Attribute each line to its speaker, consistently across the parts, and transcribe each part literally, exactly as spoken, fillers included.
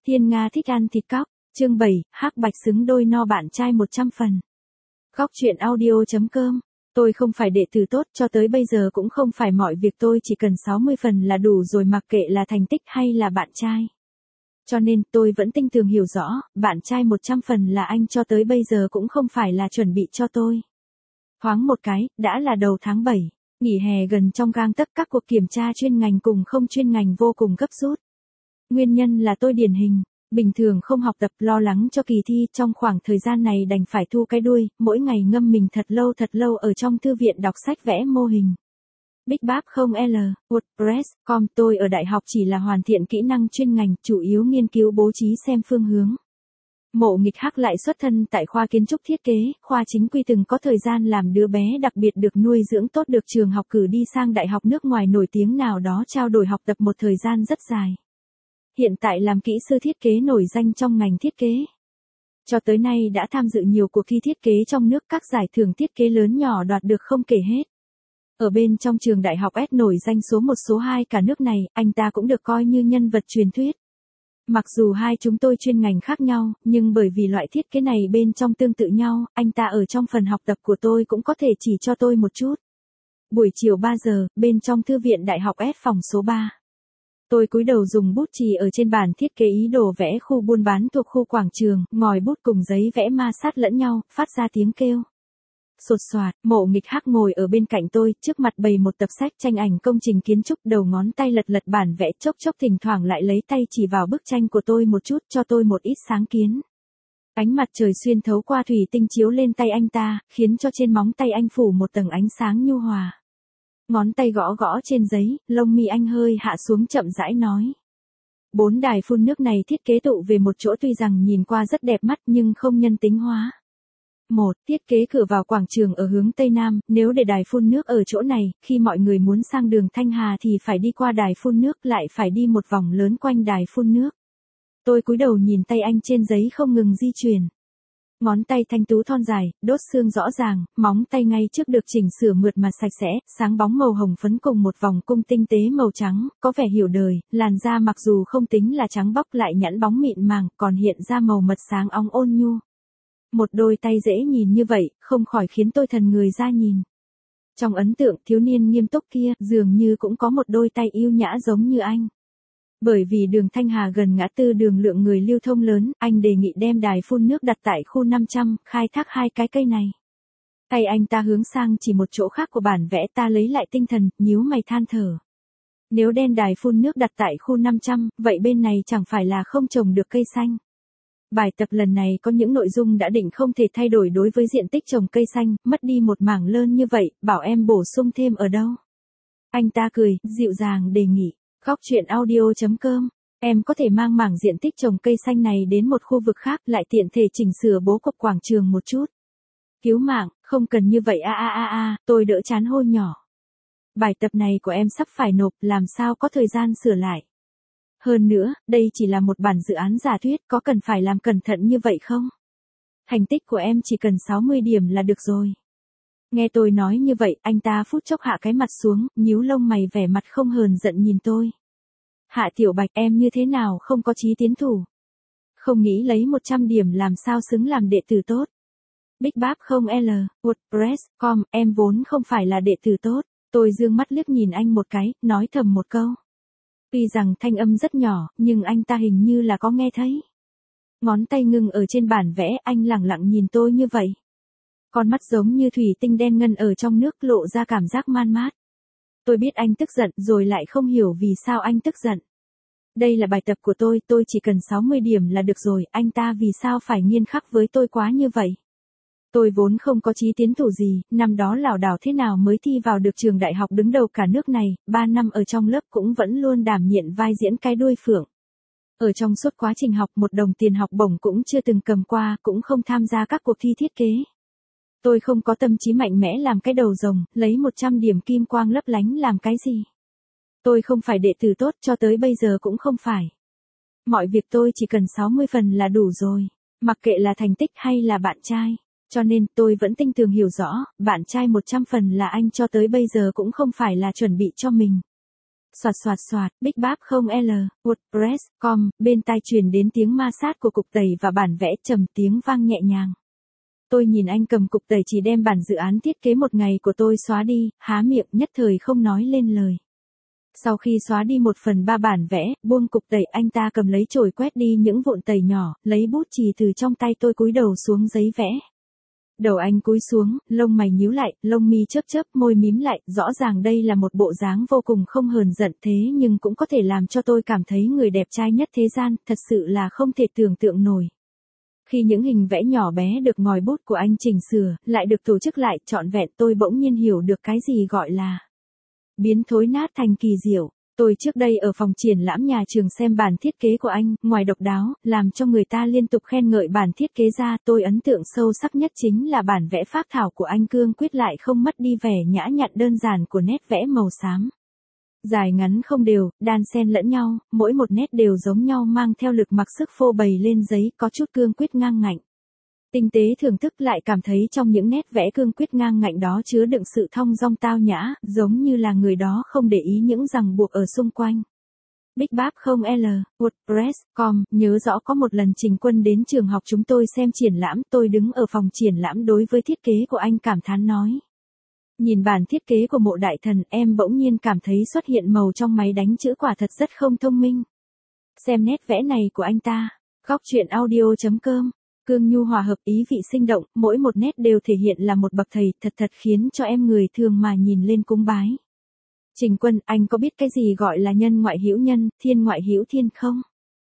Speaker 1: Thiên Nga thích ăn thịt cóc, chương bảy, hắc bạch xứng đôi no bạn trai một trăm phần. Góc truyện audio chấm com. Tôi không phải đệ tử tốt, cho tới bây giờ cũng không phải mọi việc tôi chỉ cần sáu mươi phần là đủ rồi, mặc kệ là thành tích hay là bạn trai. Cho nên tôi vẫn tinh tường hiểu rõ, bạn trai một trăm phần là anh cho tới bây giờ cũng không phải là chuẩn bị cho tôi. Thoáng một cái, đã là đầu tháng bảy, nghỉ hè gần trong gang tấc, các cuộc kiểm tra chuyên ngành cùng không chuyên ngành vô cùng gấp rút. Nguyên nhân là tôi điển hình, bình thường không học tập, lo lắng cho kỳ thi, trong khoảng thời gian này đành phải thu cái đuôi, mỗi ngày ngâm mình thật lâu thật lâu ở trong thư viện đọc sách vẽ mô hình. Big Bab không L, WordPress, com. Tôi ở đại học chỉ là hoàn thiện kỹ năng chuyên ngành, chủ yếu nghiên cứu bố trí xem phương hướng. Mộ Nghịch Hắc lại xuất thân tại khoa kiến trúc thiết kế, khoa chính quy, từng có thời gian làm đứa bé đặc biệt được nuôi dưỡng tốt, được trường học cử đi sang đại học nước ngoài nổi tiếng nào đó trao đổi học tập một thời gian rất dài. Hiện tại làm kỹ sư thiết kế nổi danh trong ngành thiết kế. Cho tới nay đã tham dự nhiều cuộc thi thiết kế trong nước, các giải thưởng thiết kế lớn nhỏ đoạt được không kể hết. Ở bên trong trường đại học S nổi danh số một số hai cả nước này, anh ta cũng được coi như nhân vật truyền thuyết. Mặc dù hai chúng tôi chuyên ngành khác nhau, nhưng bởi vì loại thiết kế này bên trong tương tự nhau, anh ta ở trong phần học tập của tôi cũng có thể chỉ cho tôi một chút. Buổi chiều ba giờ, bên trong thư viện đại học S phòng số ba. Tôi cúi đầu dùng bút chì ở trên bàn thiết kế ý đồ vẽ khu buôn bán thuộc khu quảng trường, ngòi bút cùng giấy vẽ ma sát lẫn nhau, phát ra tiếng kêu. Sột soạt, Mộ Nghịch Hắc ngồi ở bên cạnh tôi, trước mặt bày một tập sách tranh ảnh công trình kiến trúc, đầu ngón tay lật lật bản vẽ, chốc chốc thỉnh thoảng lại lấy tay chỉ vào bức tranh của tôi một chút, cho tôi một ít sáng kiến. Ánh mặt trời xuyên thấu qua thủy tinh chiếu lên tay anh ta, khiến cho trên móng tay anh phủ một tầng ánh sáng nhu hòa. Ngón tay gõ gõ trên giấy, lông mi anh hơi hạ xuống, chậm rãi nói. Bốn đài phun nước này thiết kế tụ về một chỗ, tuy rằng nhìn qua rất đẹp mắt nhưng không nhân tính hóa. Một, thiết kế cửa vào quảng trường ở hướng Tây Nam, nếu để đài phun nước ở chỗ này, khi mọi người muốn sang đường Thanh Hà thì phải đi qua đài phun nước, lại phải đi một vòng lớn quanh đài phun nước. Tôi cúi đầu nhìn tay anh trên giấy không ngừng di chuyển. Ngón tay thanh tú thon dài, đốt xương rõ ràng, móng tay ngay trước được chỉnh sửa mượt mà sạch sẽ, sáng bóng màu hồng phấn cùng một vòng cung tinh tế màu trắng, có vẻ hiểu đời, làn da mặc dù không tính là trắng bóc lại nhẵn bóng mịn màng, còn hiện ra màu mật sáng óng ôn nhu. Một đôi tay dễ nhìn như vậy, không khỏi khiến tôi thần người ra nhìn. Trong ấn tượng thiếu niên nghiêm túc kia, dường như cũng có một đôi tay yêu nhã giống như anh. Bởi vì đường Thanh Hà gần ngã tư đường lượng người lưu thông lớn, anh đề nghị đem đài phun nước đặt tại khu năm trăm, khai thác hai cái cây này. Tay anh ta hướng sang chỉ một chỗ khác của bản vẽ, ta lấy lại tinh thần, nhíu mày than thở. Nếu đem đài phun nước đặt tại khu năm trăm, vậy bên này chẳng phải là không trồng được cây xanh. Bài tập lần này có những nội dung đã định không thể thay đổi đối với diện tích trồng cây xanh, mất đi một mảng lớn như vậy, bảo em bổ sung thêm ở đâu. Anh ta cười, dịu dàng đề nghị. Góc truyện audio chấm com. Em có thể mang mảng diện tích trồng cây xanh này đến một khu vực khác, lại tiện thể chỉnh sửa bố cục quảng trường một chút. Cứu mạng, không cần như vậy a a a a, tôi đỡ chán hô nhỏ. Bài tập này của em sắp phải nộp, làm sao có thời gian sửa lại. Hơn nữa, đây chỉ là một bản dự án giả thuyết, có cần phải làm cẩn thận như vậy không? Thành tích của em chỉ cần sáu mươi điểm là được rồi. Nghe tôi nói như vậy, anh ta phút chốc hạ cái mặt xuống, nhíu lông mày vẻ mặt không hờn giận nhìn tôi. Hạ Tiểu Bạch, em như thế nào không có chí tiến thủ? Không nghĩ lấy một trăm điểm làm sao xứng làm đệ tử tốt? Big Bab không L, WordPress, com, em vốn không phải là đệ tử tốt. Tôi dương mắt liếc nhìn anh một cái, nói thầm một câu. Tuy rằng thanh âm rất nhỏ, nhưng anh ta hình như là có nghe thấy. Ngón tay ngừng ở trên bản vẽ, anh lẳng lặng nhìn tôi như vậy. Con mắt giống như thủy tinh đen ngân ở trong nước, lộ ra cảm giác man mát. Tôi biết anh tức giận, rồi lại không hiểu vì sao anh tức giận. Đây là bài tập của tôi, tôi chỉ cần sáu mươi điểm là được rồi, anh ta vì sao phải nghiêm khắc với tôi quá như vậy? Tôi vốn không có chí tiến thủ gì, năm đó lảo đảo thế nào mới thi vào được trường đại học đứng đầu cả nước này, ba năm ở trong lớp cũng vẫn luôn đảm nhiệm vai diễn cái đuôi phượng. Ở trong suốt quá trình học, một đồng tiền học bổng cũng chưa từng cầm qua, cũng không tham gia các cuộc thi thiết kế. Tôi không có tâm trí mạnh mẽ làm cái đầu rồng, lấy một trăm điểm kim quang lấp lánh làm cái gì. Tôi không phải đệ tử tốt, cho tới bây giờ cũng không phải. Mọi việc tôi chỉ cần sáu mươi phần là đủ rồi, mặc kệ là thành tích hay là bạn trai. Cho nên tôi vẫn tinh tường hiểu rõ, bạn trai một trăm phần là anh cho tới bây giờ cũng không phải là chuẩn bị cho mình. Soạt soạt soạt, Big Báp không L, WordPress chấm com, bên tai truyền đến tiếng ma sát của cục tẩy và bản vẽ trầm tiếng vang nhẹ nhàng. Tôi nhìn anh cầm cục tẩy chỉ đem bản dự án thiết kế một ngày của tôi xóa đi, há miệng nhất thời không nói lên lời. Sau khi xóa đi một phần ba bản vẽ, buông cục tẩy anh ta cầm lấy chổi quét đi những vụn tẩy nhỏ, lấy bút chì từ trong tay tôi cúi đầu xuống giấy vẽ. Đầu anh cúi xuống, lông mày nhíu lại, lông mi chớp chớp, môi mím lại, rõ ràng đây là một bộ dáng vô cùng không hờn giận thế nhưng cũng có thể làm cho tôi cảm thấy người đẹp trai nhất thế gian, thật sự là không thể tưởng tượng nổi. Khi những hình vẽ nhỏ bé được ngòi bút của anh chỉnh sửa, lại được tổ chức lại trọn vẹn, tôi bỗng nhiên hiểu được cái gì gọi là biến thối nát thành kỳ diệu. Tôi trước đây ở phòng triển lãm nhà trường xem bản thiết kế của anh, ngoài độc đáo, làm cho người ta liên tục khen ngợi bản thiết kế ra, tôi ấn tượng sâu sắc nhất chính là bản vẽ phác thảo của anh cương quyết lại không mất đi vẻ nhã nhặn đơn giản của nét vẽ màu xám. Dài ngắn không đều, đan xen lẫn nhau, mỗi một nét đều giống nhau mang theo lực mặc sức phô bày lên giấy, có chút cương quyết ngang ngạnh. Tinh tế thưởng thức lại cảm thấy trong những nét vẽ cương quyết ngang ngạnh đó chứa đựng sự thong dong tao nhã, giống như là người đó không để ý những ràng buộc ở xung quanh. Big Báp không L, WordPress chấm com, nhớ rõ có một lần Trình Quân đến trường học chúng tôi xem triển lãm, tôi đứng ở phòng triển lãm đối với thiết kế của anh cảm thán nói. Nhìn bản thiết kế của Mộ Đại Thần, em bỗng nhiên cảm thấy xuất hiện màu trong máy đánh chữ quả thật rất không thông minh. Xem nét vẽ này của anh ta. Góc truyện audio chấm com. Cương nhu hòa hợp, ý vị sinh động, mỗi một nét đều thể hiện là một bậc thầy, thật thật khiến cho em người thường mà nhìn lên cúng bái. Trình Quân, anh có biết cái gì gọi là nhân ngoại hữu nhân, thiên ngoại hữu thiên không?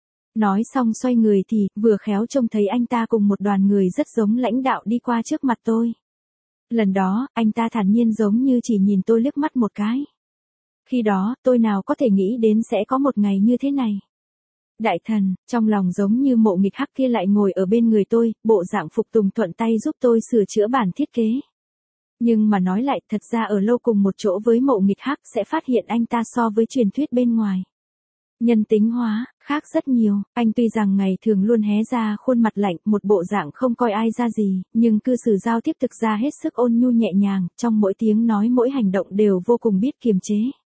Speaker 1: Nói xong xoay người thì, vừa khéo trông thấy anh ta cùng một đoàn người rất giống lãnh đạo đi qua trước mặt tôi. Lần đó, anh ta thản nhiên giống như chỉ nhìn tôi liếc mắt một cái. Khi đó, tôi nào có thể nghĩ đến sẽ có một ngày như thế này. Đại thần, trong lòng giống như Mộ Nghịch Hắc kia lại ngồi ở bên người tôi, bộ dạng phục tùng thuận tay giúp tôi sửa chữa bản thiết kế. Nhưng mà nói lại, thật ra ở lâu cùng một chỗ với Mộ Nghịch Hắc sẽ phát hiện anh ta so với truyền thuyết bên ngoài. Nhân tính hóa, khác rất nhiều, anh tuy rằng ngày thường luôn hé ra khuôn mặt lạnh, một bộ dạng không coi ai ra gì, nhưng cư xử giao tiếp thực ra hết sức ôn nhu nhẹ nhàng, trong mỗi tiếng nói mỗi hành động đều vô cùng biết kiềm chế.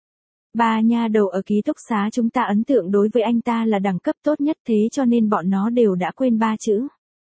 Speaker 1: Ba nha đầu ở ký túc xá chúng ta ấn tượng đối với anh ta là đẳng cấp tốt nhất thế cho nên bọn nó đều đã quên ba chữ.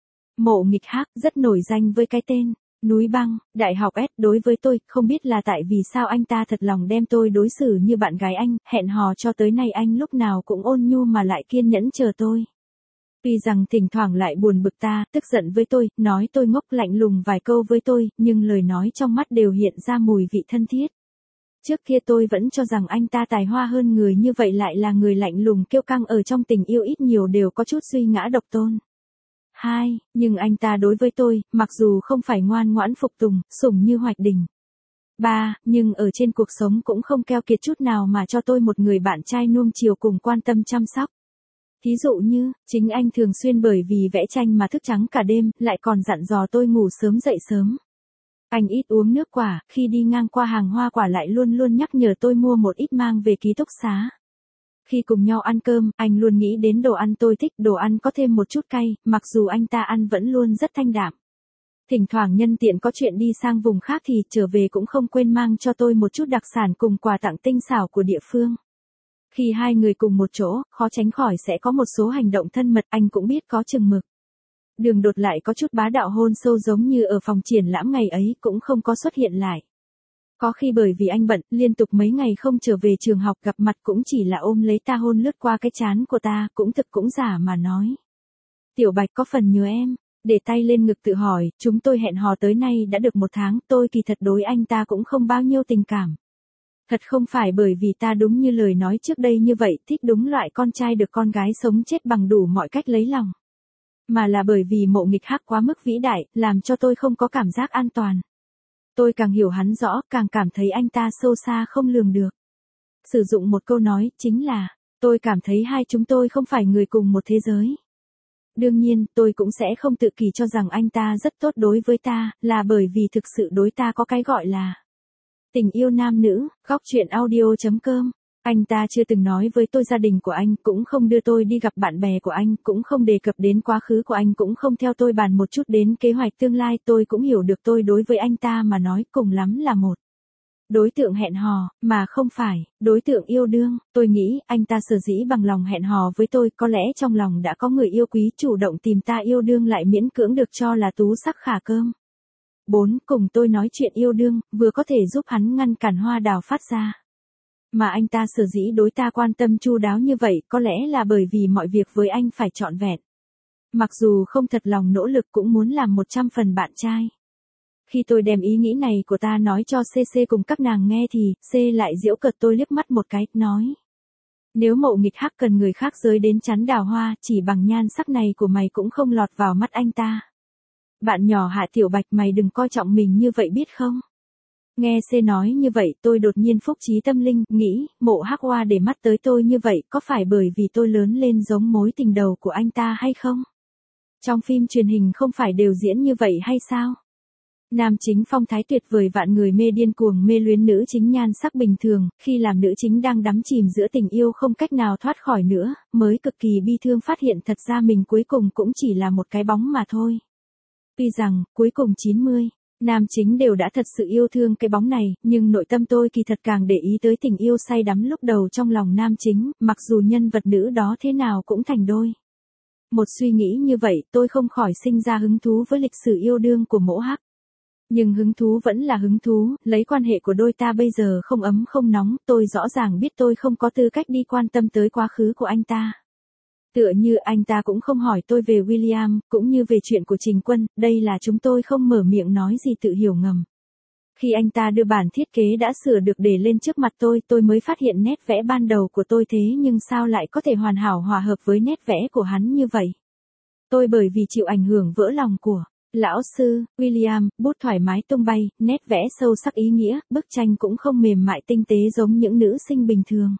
Speaker 1: Mộ Nghịch Hắc rất nổi danh với cái tên. Núi băng, đại học S đối với tôi, không biết là tại vì sao anh ta thật lòng đem tôi đối xử như bạn gái anh, hẹn hò cho tới nay anh lúc nào cũng ôn nhu mà lại kiên nhẫn chờ tôi. Tuy rằng thỉnh thoảng lại buồn bực ta, tức giận với tôi, nói tôi ngốc lạnh lùng vài câu với tôi, nhưng lời nói trong mắt đều hiện ra mùi vị thân thiết. Trước kia tôi vẫn cho rằng anh ta tài hoa hơn người như vậy lại là người lạnh lùng kiêu căng ở trong tình yêu ít nhiều đều có chút suy ngã độc tôn. Hai, nhưng anh ta đối với tôi, mặc dù không phải ngoan ngoãn phục tùng, sủng như Hoạch Đình. Ba, nhưng ở trên cuộc sống cũng không keo kiệt chút nào mà cho tôi một người bạn trai nuông chiều cùng quan tâm chăm sóc. Thí dụ như, chính anh thường xuyên bởi vì vẽ tranh mà thức trắng cả đêm, lại còn dặn dò tôi ngủ sớm dậy sớm. Anh ít uống nước quả, khi đi ngang qua hàng hoa quả lại luôn luôn nhắc nhở tôi mua một ít mang về ký túc xá. Khi cùng nhau ăn cơm, anh luôn nghĩ đến đồ ăn tôi thích, đồ ăn có thêm một chút cay, mặc dù anh ta ăn vẫn luôn rất thanh đạm. Thỉnh thoảng nhân tiện có chuyện đi sang vùng khác thì trở về cũng không quên mang cho tôi một chút đặc sản cùng quà tặng tinh xảo của địa phương. Khi hai người cùng một chỗ, khó tránh khỏi sẽ có một số hành động thân mật, anh cũng biết có chừng mực. Đường Đột lại có chút bá đạo hôn sâu giống như ở phòng triển lãm ngày ấy cũng không có xuất hiện lại. Có khi bởi vì anh bận, liên tục mấy ngày không trở về trường học gặp mặt cũng chỉ là ôm lấy ta hôn lướt qua cái trán của ta, cũng thực cũng giả mà nói. Tiểu Bạch có phần nhớ em, để tay lên ngực tự hỏi, chúng tôi hẹn hò tới nay đã được một tháng, tôi kỳ thật đối anh ta cũng không bao nhiêu tình cảm. Thật không phải bởi vì ta đúng như lời nói trước đây như vậy, thích đúng loại con trai được con gái sống chết bằng đủ mọi cách lấy lòng. Mà là bởi vì Mộ Nghịch Hắc quá mức vĩ đại, làm cho tôi không có cảm giác an toàn. Tôi càng hiểu hắn rõ, càng cảm thấy anh ta sâu xa không lường được. Sử dụng một câu nói, chính là, tôi cảm thấy hai chúng tôi không phải người cùng một thế giới. Đương nhiên, tôi cũng sẽ không tự kỳ cho rằng anh ta rất tốt đối với ta, là bởi vì thực sự đối ta có cái gọi là tình yêu nam nữ. Góc truyện audio chấm com. Anh ta chưa từng nói với tôi gia đình của anh, cũng không đưa tôi đi gặp bạn bè của anh, cũng không đề cập đến quá khứ của anh, cũng không theo tôi bàn một chút đến kế hoạch tương lai. Tôi cũng hiểu được tôi đối với anh ta mà nói cùng lắm là một Đối tượng hẹn hò, mà không phải, đối tượng yêu đương, tôi nghĩ anh ta sở dĩ bằng lòng hẹn hò với tôi có lẽ trong lòng đã có người yêu quý chủ động tìm ta yêu đương lại miễn cưỡng được cho là tú sắc khả cơm. bốn. Cùng tôi nói chuyện yêu đương, vừa có thể giúp hắn ngăn cản hoa đào phát ra. Mà anh ta sở dĩ đối ta quan tâm chu đáo như vậy có lẽ là bởi vì mọi việc với anh phải trọn vẹn. Mặc dù không thật lòng nỗ lực cũng muốn làm một trăm phần bạn trai. Khi tôi đem ý nghĩ này của ta nói cho xê xê cùng các nàng nghe thì, C lại giễu cợt tôi liếc mắt một cái, nói. Nếu Mộ Nghịch Hắc cần người khác giới đến chắn đào hoa, chỉ bằng nhan sắc này của mày cũng không lọt vào mắt anh ta. Bạn nhỏ Hạ Tiểu Bạch, mày đừng coi trọng mình như vậy biết không? Nghe C nói như vậy tôi đột nhiên phúc trí tâm linh, nghĩ, Mộ Hắc Hoa để mắt tới tôi như vậy có phải bởi vì tôi lớn lên giống mối tình đầu của anh ta hay không? Trong phim truyền hình không phải đều diễn như vậy hay sao? Nam chính phong thái tuyệt vời vạn người mê điên cuồng mê luyến nữ chính nhan sắc bình thường, khi làm nữ chính đang đắm chìm giữa tình yêu không cách nào thoát khỏi nữa, mới cực kỳ bi thương phát hiện thật ra mình cuối cùng cũng chỉ là một cái bóng mà thôi. Tuy rằng, cuối cùng chín mươi, nam chính đều đã thật sự yêu thương cái bóng này, nhưng nội tâm tôi kỳ thật càng để ý tới tình yêu say đắm lúc đầu trong lòng nam chính, mặc dù nhân vật nữ đó thế nào cũng thành đôi. Một suy nghĩ như vậy tôi không khỏi sinh ra hứng thú với lịch sử yêu đương của Mộ Hắc. Nhưng hứng thú vẫn là hứng thú, lấy quan hệ của đôi ta bây giờ không ấm không nóng, tôi rõ ràng biết tôi không có tư cách đi quan tâm tới quá khứ của anh ta. Tựa như anh ta cũng không hỏi tôi về William, cũng như về chuyện của Trình Quân, đây là chúng tôi không mở miệng nói gì tự hiểu ngầm. Khi anh ta đưa bản thiết kế đã sửa được để lên trước mặt tôi, tôi mới phát hiện nét vẽ ban đầu của tôi thế nhưng sao lại có thể hoàn hảo hòa hợp với nét vẽ của hắn như vậy. Tôi bởi vì chịu ảnh hưởng vỡ lòng của lão sư, William, bút thoải mái tung bay, nét vẽ sâu sắc ý nghĩa, bức tranh cũng không mềm mại tinh tế giống những nữ sinh bình thường.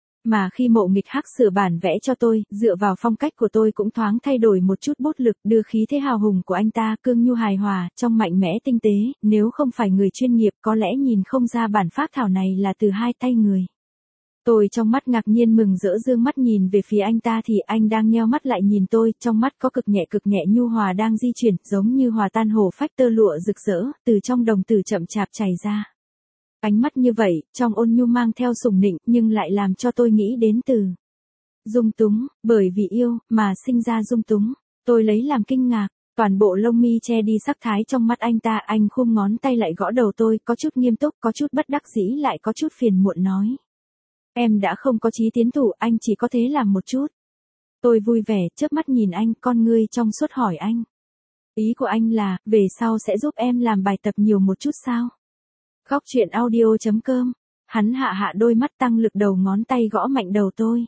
Speaker 1: Mà khi Mộ Nghịch Hắc sửa bản vẽ cho tôi, dựa vào phong cách của tôi cũng thoáng thay đổi một chút bút lực, đưa khí thế hào hùng của anh ta cương nhu hài hòa, trong mạnh mẽ tinh tế, nếu không phải người chuyên nghiệp có lẽ nhìn không ra bản phác thảo này là từ hai tay người. Tôi trong mắt ngạc nhiên mừng rỡ dương mắt nhìn về phía anh ta thì anh đang nheo mắt lại nhìn tôi, trong mắt có cực nhẹ cực nhẹ nhu hòa đang di chuyển, giống như hòa tan hổ phách tơ lụa rực rỡ, từ trong đồng tử chậm chạp chảy ra. Ánh mắt như vậy, trong ôn nhu mang theo sủng nịnh, nhưng lại làm cho tôi nghĩ đến từ dung túng, bởi vì yêu, mà sinh ra dung túng. Tôi lấy làm kinh ngạc, toàn bộ lông mi che đi sắc thái trong mắt anh ta, anh khum ngón tay lại gõ đầu tôi, có chút nghiêm túc, có chút bất đắc dĩ lại có chút phiền muộn nói. Em đã không có chí tiến thủ, anh chỉ có thế làm một chút. Tôi vui vẻ, chớp mắt nhìn anh, con ngươi trong suốt hỏi anh. Ý của anh là, về sau sẽ giúp em làm bài tập nhiều một chút sao? Góc truyện audio chấm com. Hắn hạ hạ đôi mắt tăng lực đầu ngón tay gõ mạnh đầu tôi.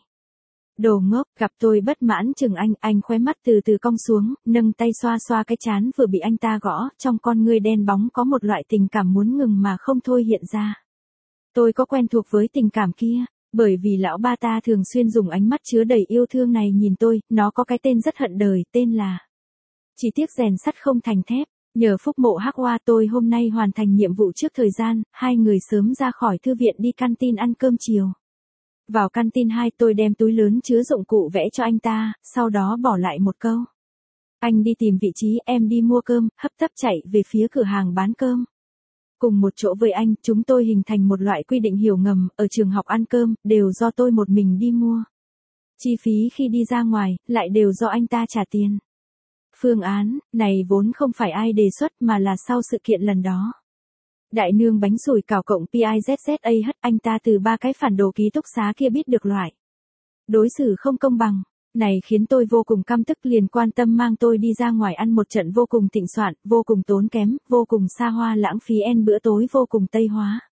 Speaker 1: Đồ ngốc, gặp tôi bất mãn chừng anh, anh khóe mắt từ từ cong xuống, nâng tay xoa xoa cái trán vừa bị anh ta gõ, trong con ngươi đen bóng có một loại tình cảm muốn ngừng mà không thôi hiện ra. Tôi có quen thuộc với tình cảm kia, bởi vì lão ba ta thường xuyên dùng ánh mắt chứa đầy yêu thương này nhìn tôi, nó có cái tên rất hận đời, tên là chỉ tiếc rèn sắt không thành thép. Nhờ phúc Mộ Hắc Hoa tôi hôm nay hoàn thành nhiệm vụ trước thời gian, hai người sớm ra khỏi thư viện đi canteen ăn cơm chiều. Vào canteen hai tôi đem túi lớn chứa dụng cụ vẽ cho anh ta, sau đó bỏ lại một câu. Anh đi tìm vị trí, em đi mua cơm, hấp tấp chạy về phía cửa hàng bán cơm. Cùng một chỗ với anh, chúng tôi hình thành một loại quy định hiểu ngầm, ở trường học ăn cơm, đều do tôi một mình đi mua. Chi phí khi đi ra ngoài, lại đều do anh ta trả tiền. Phương án này vốn không phải ai đề xuất mà là sau sự kiện lần đó. Đại nương bánh sủi cảo cộng Pizzza hất anh ta từ ba cái phản đồ ký túc xá kia biết được loại đối xử không công bằng này khiến tôi vô cùng căm tức, liền quan tâm mang tôi đi ra ngoài ăn một trận vô cùng thịnh soạn, vô cùng tốn kém, vô cùng xa hoa lãng phí en bữa tối vô cùng tây hóa.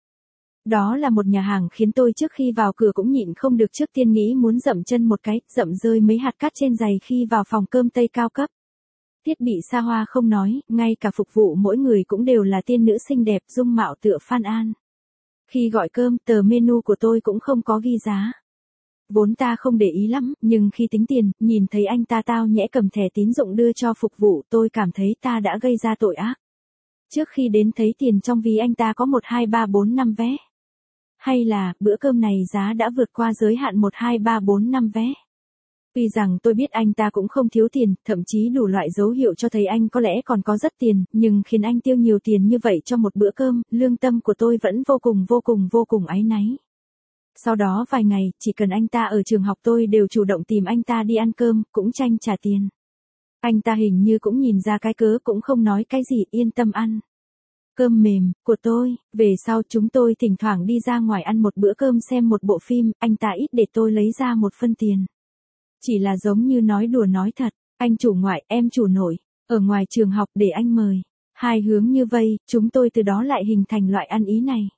Speaker 1: Đó là một nhà hàng khiến tôi trước khi vào cửa cũng nhịn không được, trước tiên nghĩ muốn dậm chân một cái, dậm rơi mấy hạt cát trên giày khi vào phòng cơm tây cao cấp. Thiết bị xa hoa không nói, ngay cả phục vụ mỗi người cũng đều là tiên nữ xinh đẹp dung mạo tựa Phan An. Khi gọi cơm, tờ menu của tôi cũng không có ghi giá. Vốn ta không để ý lắm, nhưng khi tính tiền, nhìn thấy anh ta tao nhẽ cầm thẻ tín dụng đưa cho phục vụ, tôi cảm thấy ta đã gây ra tội ác. Trước khi đến thấy tiền trong ví anh ta có một hai ba bốn năm vé. Hay là, bữa cơm này giá đã vượt qua giới hạn một hai ba bốn năm vé. Tuy rằng tôi biết anh ta cũng không thiếu tiền, thậm chí đủ loại dấu hiệu cho thấy anh có lẽ còn có rất tiền, nhưng khiến anh tiêu nhiều tiền như vậy cho một bữa cơm, lương tâm của tôi vẫn vô cùng vô cùng vô cùng áy náy. Sau đó vài ngày, chỉ cần anh ta ở trường học tôi đều chủ động tìm anh ta đi ăn cơm, cũng tranh trả tiền. Anh ta hình như cũng nhìn ra cái cớ cũng không nói cái gì, yên tâm ăn. Cơm mềm, của tôi, về sau chúng tôi thỉnh thoảng đi ra ngoài ăn một bữa cơm xem một bộ phim, anh ta ít để tôi lấy ra một phân tiền. Chỉ là giống như nói đùa nói thật, anh chủ ngoại, em chủ nội, ở ngoài trường học để anh mời. Hai hướng như vây, chúng tôi từ đó lại hình thành loại ăn ý này.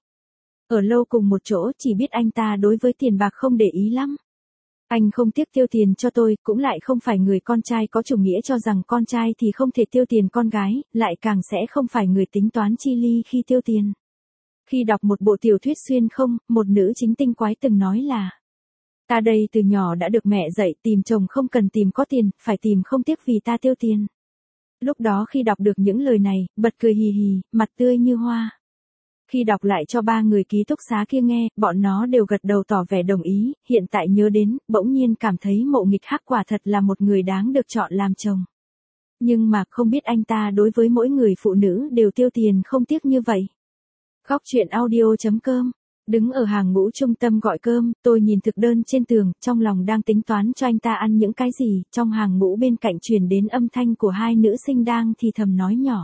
Speaker 1: Ở lâu cùng một chỗ chỉ biết anh ta đối với tiền bạc không để ý lắm. Anh không tiếc tiêu tiền cho tôi, cũng lại không phải người con trai có chủ nghĩa cho rằng con trai thì không thể tiêu tiền con gái, lại càng sẽ không phải người tính toán chi ly khi tiêu tiền. Khi đọc một bộ tiểu thuyết xuyên không, một nữ chính tinh quái từng nói là: ta đây từ nhỏ đã được mẹ dạy tìm chồng không cần tìm có tiền, phải tìm không tiếc vì ta tiêu tiền. Lúc đó khi đọc được những lời này, bật cười hì hì, mặt tươi như hoa. Khi đọc lại cho ba người ký túc xá kia nghe, bọn nó đều gật đầu tỏ vẻ đồng ý, hiện tại nhớ đến, bỗng nhiên cảm thấy Mộ Nghịch Hắc quả thật là một người đáng được chọn làm chồng. Nhưng mà không biết anh ta đối với mỗi người phụ nữ đều tiêu tiền không tiếc như vậy. Góc truyện audio chấm com. Đứng ở hàng ngũ trung tâm gọi cơm, tôi nhìn thực đơn trên tường, trong lòng đang tính toán cho anh ta ăn những cái gì, trong hàng ngũ bên cạnh truyền đến âm thanh của hai nữ sinh đang thì thầm nói nhỏ.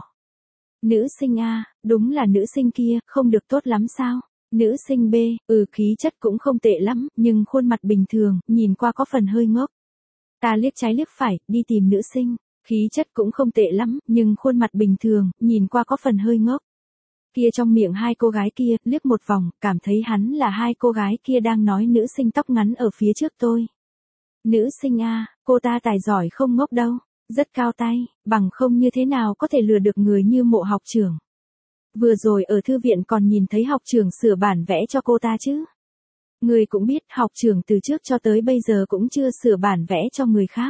Speaker 1: Nữ sinh A, đúng là nữ sinh kia, không được tốt lắm sao? Nữ sinh B, ừ khí chất cũng không tệ lắm, nhưng khuôn mặt bình thường, nhìn qua có phần hơi ngốc. Ta liếc trái liếc phải, đi tìm nữ sinh, khí chất cũng không tệ lắm, nhưng khuôn mặt bình thường, nhìn qua có phần hơi ngốc. Kia trong miệng hai cô gái kia, liếc một vòng, cảm thấy hắn là hai cô gái kia đang nói nữ sinh tóc ngắn ở phía trước tôi. Nữ sinh A, cô ta tài giỏi không ngốc đâu. Rất cao tay, bằng không như thế nào có thể lừa được người như Mộ học trưởng. Vừa rồi ở thư viện còn nhìn thấy học trưởng sửa bản vẽ cho cô ta chứ. Người cũng biết học trưởng từ trước cho tới bây giờ cũng chưa sửa bản vẽ cho người khác.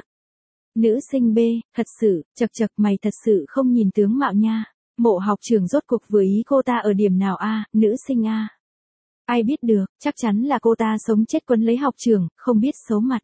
Speaker 1: Nữ sinh B, thật sự, chật chật mày thật sự không nhìn tướng mạo nha. Mộ học trưởng rốt cuộc vừa ý cô ta ở điểm nào a? Nữ sinh A. Ai biết được, chắc chắn là cô ta sống chết quấn lấy học trưởng, không biết xấu mặt.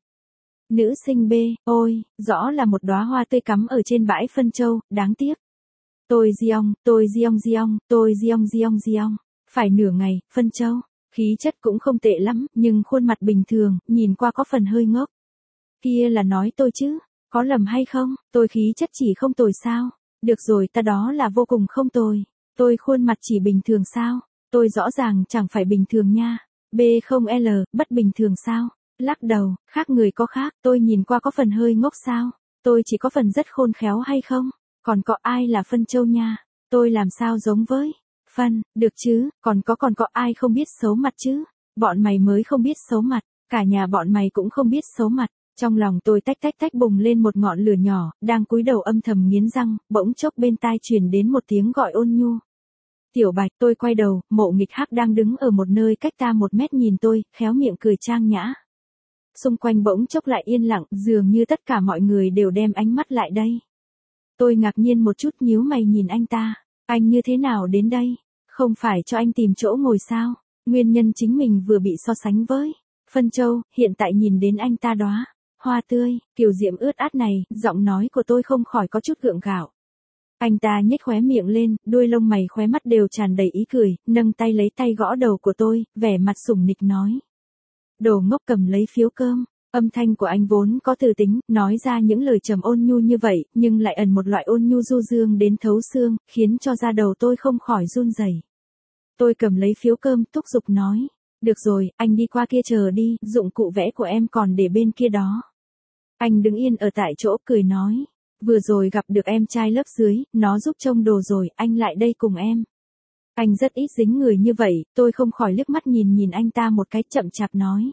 Speaker 1: Nữ sinh B, ôi, rõ là một đóa hoa tươi cắm ở trên bãi phân châu, đáng tiếc. Tôi giong, tôi giong giong, tôi giong giong giong. Phải nửa ngày, phân châu, khí chất cũng không tệ lắm, nhưng khuôn mặt bình thường, nhìn qua có phần hơi ngốc. Kia là nói tôi chứ, có lầm hay không, tôi khí chất chỉ không tồi sao? Được rồi, ta đó là vô cùng không tồi. Tôi khuôn mặt chỉ bình thường sao? Tôi rõ ràng chẳng phải bình thường nha. B không L, bất bình thường sao? Lắc đầu, khác người có khác, tôi nhìn qua có phần hơi ngốc sao? Tôi chỉ có phần rất khôn khéo hay không? Còn có ai là phân châu nha? Tôi làm sao giống với phân, được chứ, còn có còn có ai không biết xấu mặt chứ? Bọn mày mới không biết xấu mặt, cả nhà bọn mày cũng không biết xấu mặt. Trong lòng tôi tách tách tách bùng lên một ngọn lửa nhỏ, đang cúi đầu âm thầm nghiến răng, bỗng chốc bên tai truyền đến một tiếng gọi ôn nhu. Tiểu Bạch, tôi quay đầu, Mộ Nghịch Hắc đang đứng ở một nơi cách ta một mét nhìn tôi, khéo miệng cười trang nhã. Xung quanh bỗng chốc lại yên lặng, dường như tất cả mọi người đều đem ánh mắt lại đây. Tôi ngạc nhiên một chút nhíu mày nhìn anh ta, anh như thế nào đến đây? Không phải cho anh tìm chỗ ngồi sao? Nguyên nhân chính mình vừa bị so sánh với phân châu, hiện tại nhìn đến anh ta đóa hoa tươi, kiều diễm ướt át này, giọng nói của tôi không khỏi có chút gượng gạo. Anh ta nhếch khóe miệng lên, đuôi lông mày khóe mắt đều tràn đầy ý cười, nâng tay lấy tay gõ đầu của tôi, vẻ mặt sủng nịch nói. Đồ ngốc, cầm lấy phiếu cơm. Âm thanh của anh vốn có từ tính, nói ra những lời trầm ôn nhu như vậy, nhưng lại ẩn một loại ôn nhu du dương đến thấu xương, khiến cho da đầu tôi không khỏi run rẩy. Tôi cầm lấy phiếu cơm, thúc giục nói. Được rồi, anh đi qua kia chờ đi, dụng cụ vẽ của em còn để bên kia đó. Anh đứng yên ở tại chỗ cười nói. Vừa rồi gặp được em trai lớp dưới, nó giúp trông đồ rồi, anh lại đây cùng em. Anh rất ít dính người như vậy, tôi không khỏi liếc mắt nhìn nhìn anh ta một cái, chậm chạp nói.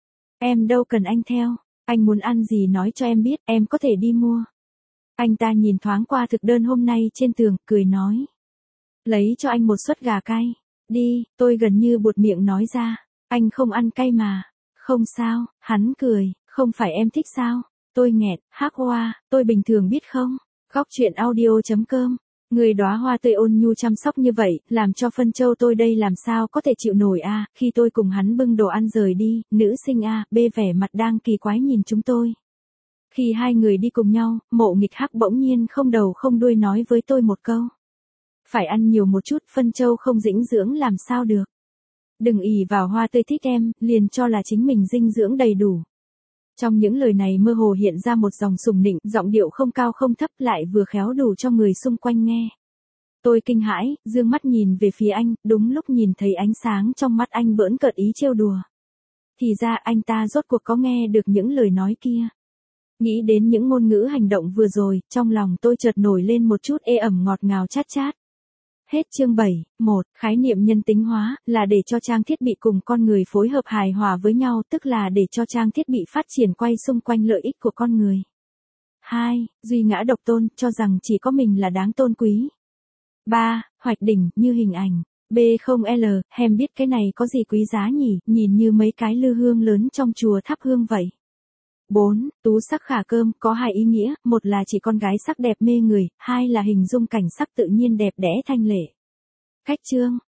Speaker 1: Em đâu cần anh theo, anh muốn ăn gì nói cho em biết, em có thể đi mua. Anh ta nhìn thoáng qua thực đơn hôm nay trên tường, cười nói. Lấy cho anh một suất gà cay. Đi, tôi gần như buột miệng nói ra. Anh không ăn cay mà. Không sao, hắn cười, không phải em thích sao? Tôi nghẹn, hắc hoa, tôi bình thường biết không? Góc truyện audio chấm com. Người đóa hoa tươi ôn nhu chăm sóc như vậy, làm cho phân châu tôi đây làm sao có thể chịu nổi a? Khi tôi cùng hắn bưng đồ ăn rời đi, nữ sinh A, B vẻ mặt đang kỳ quái nhìn chúng tôi. Khi hai người đi cùng nhau, Mộ Nghịch Hắc bỗng nhiên không đầu không đuôi nói với tôi một câu. Phải ăn nhiều một chút, phân châu không dinh dưỡng làm sao được. Đừng ỷ vào hoa tươi thích em, liền cho là chính mình dinh dưỡng đầy đủ. Trong những lời này mơ hồ hiện ra một dòng sùng nịnh, giọng điệu không cao không thấp lại vừa khéo đủ cho người xung quanh nghe. Tôi kinh hãi, dương mắt nhìn về phía anh, đúng lúc nhìn thấy ánh sáng trong mắt anh bỡn cợt ý trêu đùa. Thì ra anh ta rốt cuộc có nghe được những lời nói kia. Nghĩ đến những ngôn ngữ hành động vừa rồi, trong lòng tôi chợt nổi lên một chút ê ẩm ngọt ngào chát chát. Hết chương bảy, một, khái niệm nhân tính hóa, là để cho trang thiết bị cùng con người phối hợp hài hòa với nhau, tức là để cho trang thiết bị phát triển quay xung quanh lợi ích của con người. hai, duy ngã độc tôn, cho rằng chỉ có mình là đáng tôn quý. ba, hoạch đỉnh, như hình ảnh. B không L, hem biết cái này có gì quý giá nhỉ, nhìn như mấy cái lư hương lớn trong chùa thắp hương vậy. bốn. Tú sắc khả cơm, có hai ý nghĩa, một là chỉ con gái sắc đẹp mê người, hai là hình dung cảnh sắc tự nhiên đẹp đẽ thanh lệ. Cách chương